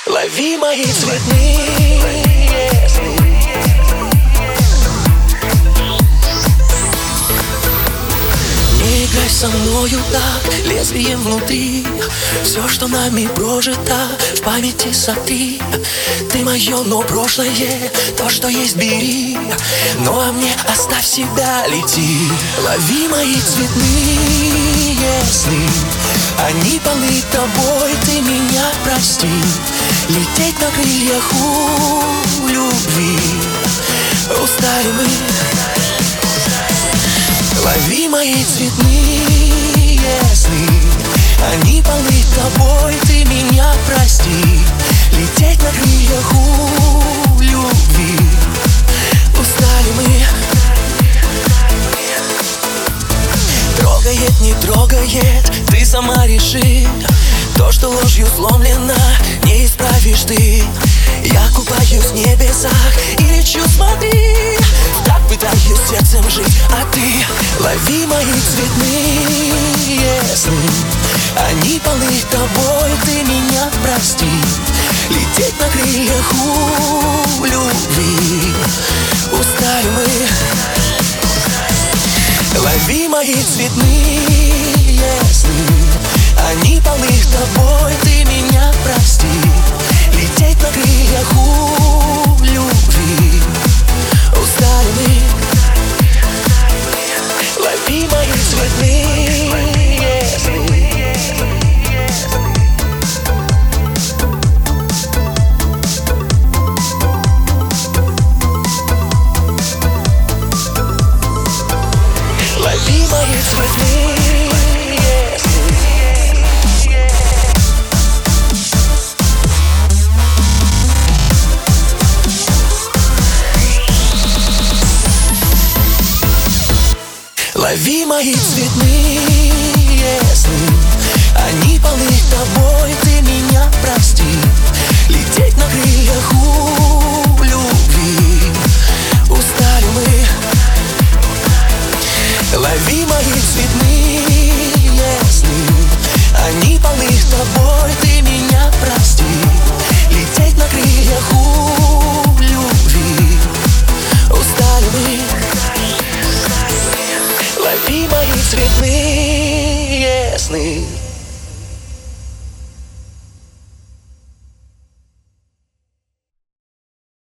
Лови мои цветные сны. Не играй со мною так, лезвием внутри. Все, что нами прожито, в памяти сотри. Ты мое, но прошлое, то, что есть, бери. Ну а мне оставь себя, лети. Лови мои цветные сны. Они полны тобой, ты меня прости. Лететь на крыльях у любви. Устали мы. Лови мои цветные сны. Они полны тобой, ты меня прости. Лететь на крыльях у любви. Устали мы. Трогает, не трогает, ты сама реши. То, что ложью сломлено, не исправишь ты. Я купаюсь в небесах и лечу, смотри. Так пытаюсь сердцем жить, а ты лови мои цветные сны. Они полны тобой, ты меня прости. Лететь на крыльях у любви. Устали мы. Лови мои цветные сны. Они полны тобой, ты меня прости. Лететь на крыльях у любви. Устали мы. Лови мои цветные сны. Лови мои цветные сны. Лови мои цветные сны. Они полны тобой, ты меня прости. Лететь на крыльях у любви. Устали мы. Лови мои цветные сны. Они полны тобой, ты меня прости. Лететь на крыльях у